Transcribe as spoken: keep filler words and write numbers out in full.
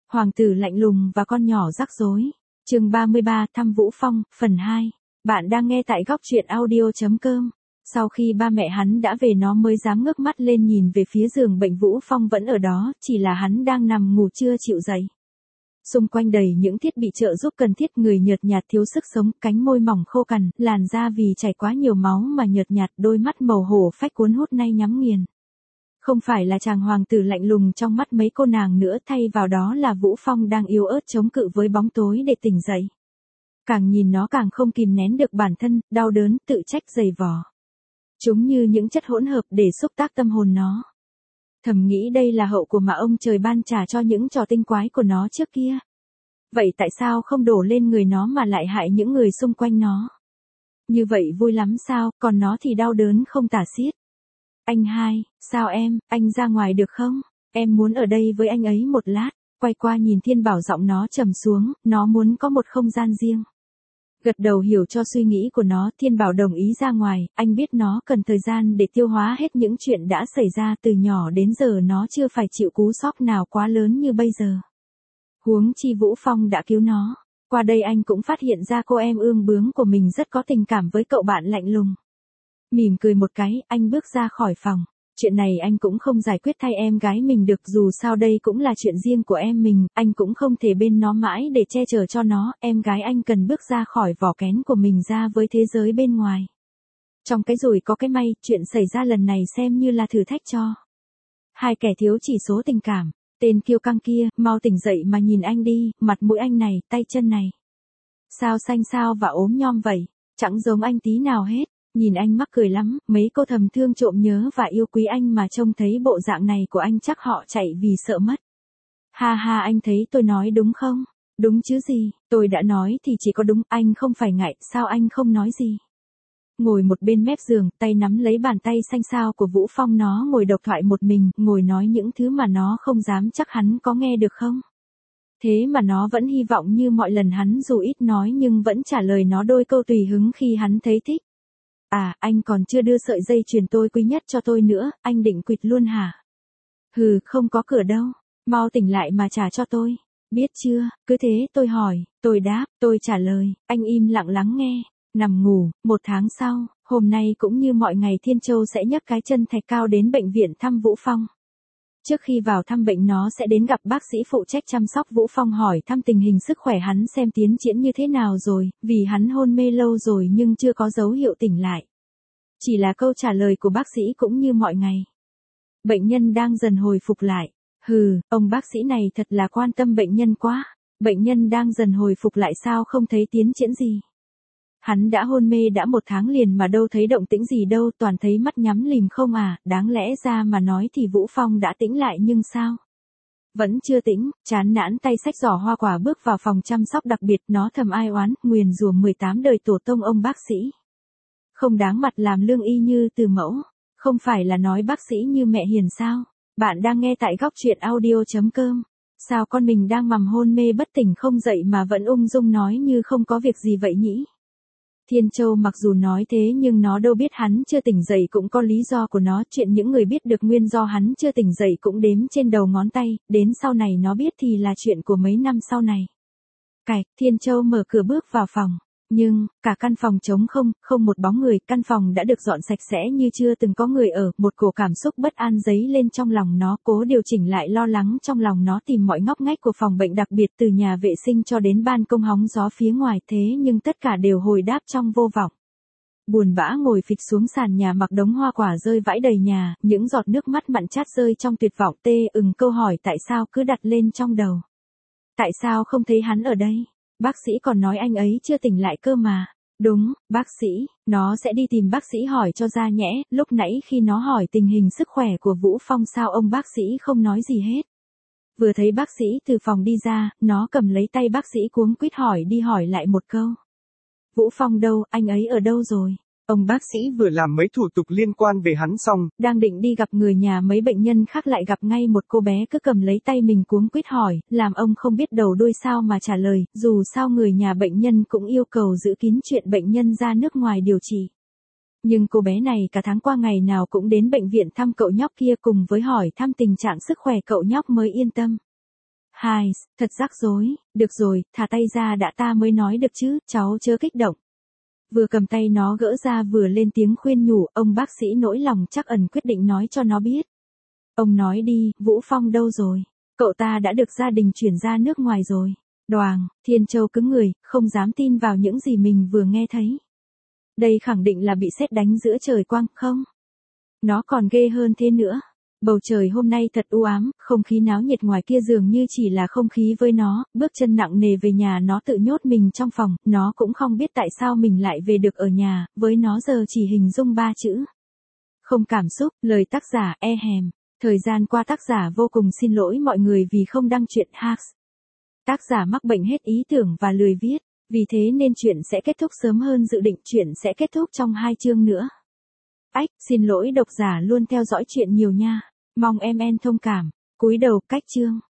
Hoàng tử lạnh lùng và con nhỏ rắc rối. Chương ba mươi ba, thăm Vũ Phong, phần hai. Bạn đang nghe tại góc truyện audio chấm com. Sau khi ba mẹ hắn đã về nó mới dám ngước mắt lên nhìn về phía giường bệnh. Vũ Phong vẫn ở đó, chỉ là hắn đang nằm ngủ chưa chịu dậy. Xung quanh đầy những thiết bị trợ giúp cần thiết, người nhợt nhạt thiếu sức sống, cánh môi mỏng khô cằn, làn da vì chảy quá nhiều máu mà nhợt nhạt, đôi mắt màu hổ phách cuốn hút nay nhắm nghiền. Không phải là chàng hoàng tử lạnh lùng trong mắt mấy cô nàng nữa, thay vào đó là Vũ Phong đang yếu ớt chống cự với bóng tối để tỉnh dậy. Càng nhìn nó càng không kìm nén được bản thân, đau đớn, tự trách dày vò. Chúng như những chất hỗn hợp để xúc tác tâm hồn nó. Thầm nghĩ đây là hậu của mà ông trời ban trả cho những trò tinh quái của nó trước kia. Vậy tại sao không đổ lên người nó mà lại hại những người xung quanh nó? Như vậy vui lắm sao, còn nó thì đau đớn không tả xiết. Anh hai, sao em, anh ra ngoài được không? Em muốn ở đây với anh ấy một lát. Quay qua nhìn Thiên Bảo, giọng nó trầm xuống, nó muốn có một không gian riêng. Gật đầu hiểu cho suy nghĩ của nó, Thiên Bảo đồng ý ra ngoài, anh biết nó cần thời gian để tiêu hóa hết những chuyện đã xảy ra, từ nhỏ đến giờ nó chưa phải chịu cú sốc nào quá lớn như bây giờ. Huống chi Vũ Phong đã cứu nó. Qua đây anh cũng phát hiện ra cô em ương bướng của mình rất có tình cảm với cậu bạn lạnh lùng. Mỉm cười một cái, anh bước ra khỏi phòng. Chuyện này anh cũng không giải quyết thay em gái mình được, dù sao đây cũng là chuyện riêng của em mình, anh cũng không thể bên nó mãi để che chở cho nó, em gái anh cần bước ra khỏi vỏ kén của mình ra với thế giới bên ngoài. Trong cái rủi có cái may, chuyện xảy ra lần này xem như là thử thách cho hai kẻ thiếu chỉ số tình cảm. Tên kiêu căng kia, mau tỉnh dậy mà nhìn anh đi, mặt mũi anh này, tay chân này. Sao xanh xao và ốm nhom vậy, chẳng giống anh tí nào hết. Nhìn anh mắc cười lắm, mấy cô thầm thương trộm nhớ và yêu quý anh mà trông thấy bộ dạng này của anh chắc họ chạy vì sợ mất. Ha ha, anh thấy tôi nói đúng không? Đúng chứ gì, tôi đã nói thì chỉ có đúng, anh không phải ngại, sao anh không nói gì? Ngồi một bên mép giường, tay nắm lấy bàn tay xanh xao của Vũ Phong, nó ngồi độc thoại một mình, ngồi nói những thứ mà nó không dám chắc hắn có nghe được không? Thế mà nó vẫn hy vọng như mọi lần, hắn dù ít nói nhưng vẫn trả lời nó đôi câu tùy hứng khi hắn thấy thích. À, anh còn chưa đưa sợi dây chuyền tôi quý nhất cho tôi nữa, anh định quỵt luôn hả? Hừ, không có cửa đâu, mau tỉnh lại mà trả cho tôi. Biết chưa, cứ thế tôi hỏi, tôi đáp, tôi trả lời, anh im lặng lắng nghe, nằm ngủ. Một tháng sau, hôm nay cũng như mọi ngày, Thiên Châu sẽ nhấc cái chân thạch cao đến bệnh viện thăm Vũ Phong. Trước khi vào thăm bệnh nó sẽ đến gặp bác sĩ phụ trách chăm sóc Vũ Phong, hỏi thăm tình hình sức khỏe hắn xem tiến triển như thế nào rồi, vì hắn hôn mê lâu rồi nhưng chưa có dấu hiệu tỉnh lại. Chỉ là câu trả lời của bác sĩ cũng như mọi ngày. Bệnh nhân đang dần hồi phục lại. Hừ, ông bác sĩ này thật là quan tâm bệnh nhân quá. Bệnh nhân đang dần hồi phục lại sao không thấy tiến triển gì? Hắn đã hôn mê đã một tháng liền mà đâu thấy động tĩnh gì đâu, toàn thấy mắt nhắm lìm không à, đáng lẽ ra mà nói thì Vũ Phong đã tĩnh lại nhưng sao? Vẫn chưa tĩnh, chán nản tay xách giỏ hoa quả bước vào phòng chăm sóc đặc biệt, nó thầm ai oán, nguyền rủa mười tám đời tổ tông ông bác sĩ. Không đáng mặt làm lương y như từ mẫu, không phải là nói bác sĩ như mẹ hiền sao? Bạn đang nghe tại góc truyện audio chấm com. Sao con mình đang mầm hôn mê bất tỉnh không dậy mà vẫn ung dung nói như không có việc gì vậy nhỉ? Thiên Châu mặc dù nói thế nhưng nó đâu biết hắn chưa tỉnh dậy cũng có lý do của nó, chuyện những người biết được nguyên do hắn chưa tỉnh dậy cũng đếm trên đầu ngón tay, đến sau này nó biết thì là chuyện của mấy năm sau này. Cạch, Thiên Châu mở cửa bước vào phòng. Nhưng, cả căn phòng trống không, không một bóng người, căn phòng đã được dọn sạch sẽ như chưa từng có người ở, một cổ cảm xúc bất an dấy lên trong lòng nó, cố điều chỉnh lại lo lắng trong lòng nó, tìm mọi ngóc ngách của phòng bệnh, đặc biệt từ nhà vệ sinh cho đến ban công hóng gió phía ngoài, thế nhưng tất cả đều hồi đáp trong vô vọng. Buồn bã ngồi phịch xuống sàn nhà, mặc đống hoa quả rơi vãi đầy nhà, những giọt nước mắt mặn chát rơi trong tuyệt vọng, tê ừng câu hỏi tại sao cứ đặt lên trong đầu. Tại sao không thấy hắn ở đây? Bác sĩ còn nói anh ấy chưa tỉnh lại cơ mà. Đúng, bác sĩ, nó sẽ đi tìm bác sĩ hỏi cho ra nhẽ, lúc nãy khi nó hỏi tình hình sức khỏe của Vũ Phong sao ông bác sĩ không nói gì hết. Vừa thấy bác sĩ từ phòng đi ra, nó cầm lấy tay bác sĩ cuống quýt hỏi đi hỏi lại một câu. Vũ Phong đâu, anh ấy ở đâu rồi? Ông bác sĩ vừa làm mấy thủ tục liên quan về hắn xong, đang định đi gặp người nhà mấy bệnh nhân khác lại gặp ngay một cô bé cứ cầm lấy tay mình cuống quýt hỏi, làm ông không biết đầu đuôi sao mà trả lời, dù sao người nhà bệnh nhân cũng yêu cầu giữ kín chuyện bệnh nhân ra nước ngoài điều trị. Nhưng cô bé này cả tháng qua ngày nào cũng đến bệnh viện thăm cậu nhóc kia cùng với hỏi thăm tình trạng sức khỏe cậu nhóc mới yên tâm. Hai, thật rắc rối, được rồi, thả tay ra đã ta mới nói được chứ, cháu chớ kích động. Vừa cầm tay nó gỡ ra vừa lên tiếng khuyên nhủ, ông bác sĩ nỗi lòng trắc ẩn quyết định nói cho nó biết. Ông nói đi, Vũ Phong đâu rồi? Cậu ta đã được gia đình chuyển ra nước ngoài rồi. Đoàng, Thiên Châu cứng người, không dám tin vào những gì mình vừa nghe thấy. Đây khẳng định là bị sét đánh giữa trời quang, không? Nó còn ghê hơn thế nữa. Bầu trời hôm nay thật u ám, không khí náo nhiệt ngoài kia dường như chỉ là không khí với nó, bước chân nặng nề về nhà nó tự nhốt mình trong phòng, nó cũng không biết tại sao mình lại về được ở nhà, với nó giờ chỉ hình dung ba chữ. Không cảm xúc, lời tác giả e hèm. Thời gian qua tác giả vô cùng xin lỗi mọi người vì không đăng truyện Hacks. Tác giả mắc bệnh hết ý tưởng và lười viết, vì thế nên chuyện sẽ kết thúc sớm hơn dự định, chuyện sẽ kết thúc trong hai chương nữa. Ách, xin lỗi độc giả luôn theo dõi chuyện nhiều nha. Mong em en thông cảm. Cúi đầu cách chương.